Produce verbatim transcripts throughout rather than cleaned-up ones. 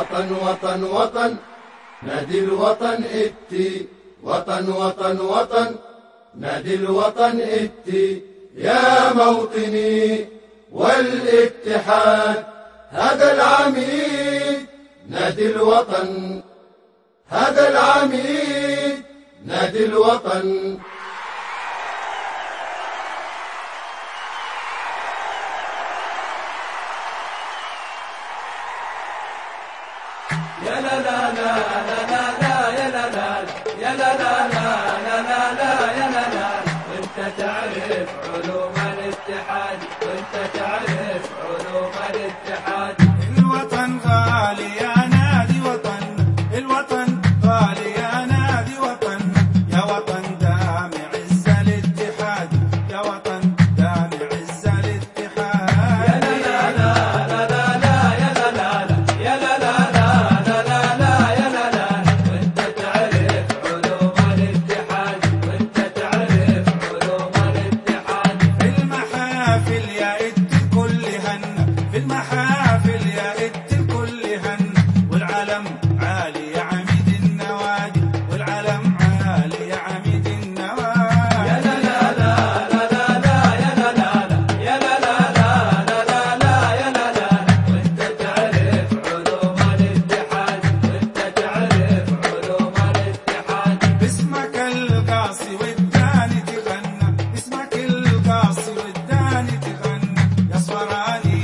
وطن وطن وطن نادي الوطن اتي، وطن وطن وطن نادي الوطن اتي، يا موطني والاتحاد هذا العميد نادي الوطن، هذا العميد نادي الوطن. يا لا لا لا لا لا لا يا لا لا يا لا لا لا لا لا لا يا لا لا، وانت تعرف علوم الاتحاد، وانت تعرف علوم الاتحاد. الوطن غالي يا نادي وطن، الوطن غالي يا نادي وطن، يا وطن دام عز الاتحاد، يا وطن دام عز الاتحاد. يا لا لا لا لا لا يا لا لا يا لا لا في المحافل يا ات الكل هن، والعلم عالي يا عميد النوادي، والعلم عالي يا عميد النوادي. يا لا لا لا لا لا يا لا لا يا لا لا لا لا يا لا لا، وانت تعرف علوم الاتحاد، وانت تعرف علوم الاتحاد. باسمك القاصي والداني تغنى، باسمك القاصي والداني تغنى، يا صفراني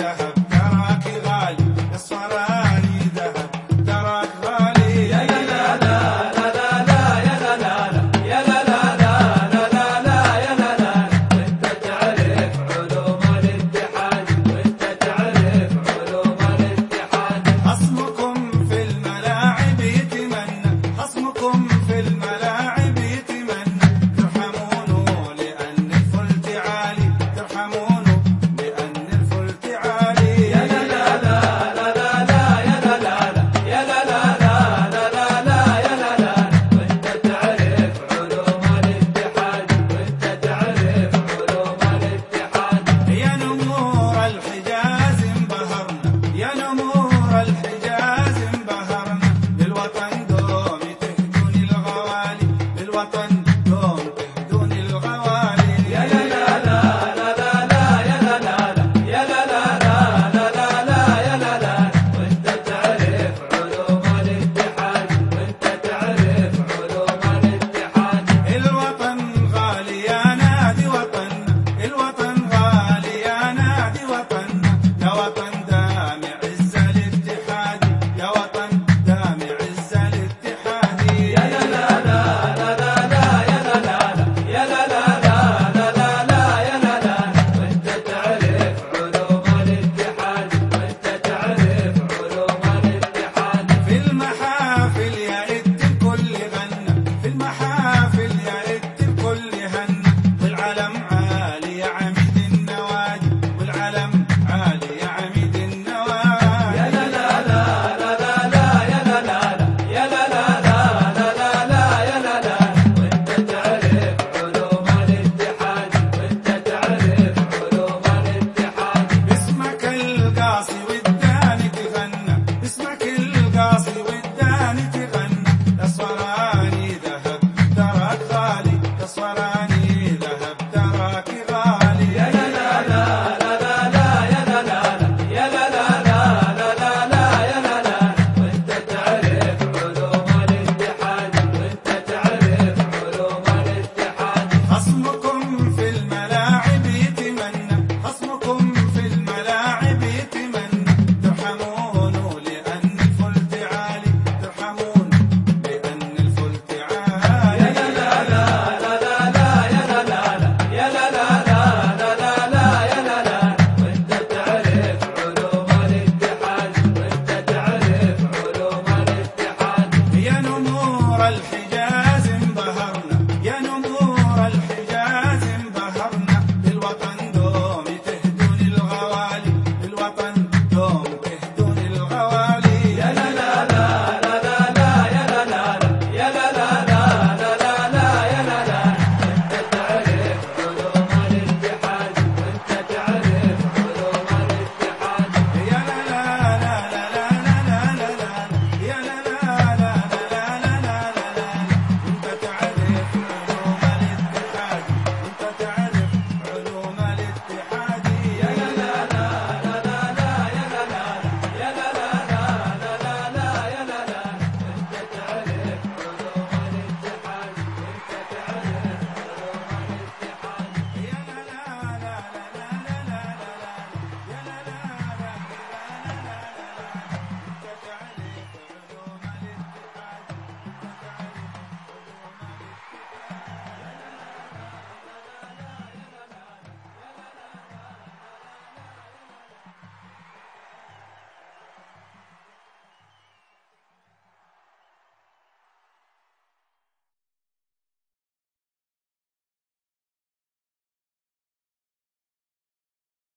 في الملاعب يتمنى، ترحمونه لأن الفلت عالي، ترحمونه لأن الفلت عالي. يا لا لا لا لا لا يا لا لا يا لا لا لا لا يا لا لا، وانت تعرف علوم الاتحاد، وانت تعرف علوم الاتحاد. يا نمور الحجاز انبهرنا، يا نمور الحجاز انبهرنا، للوطن دوم تهدوني الغوالي، للوطن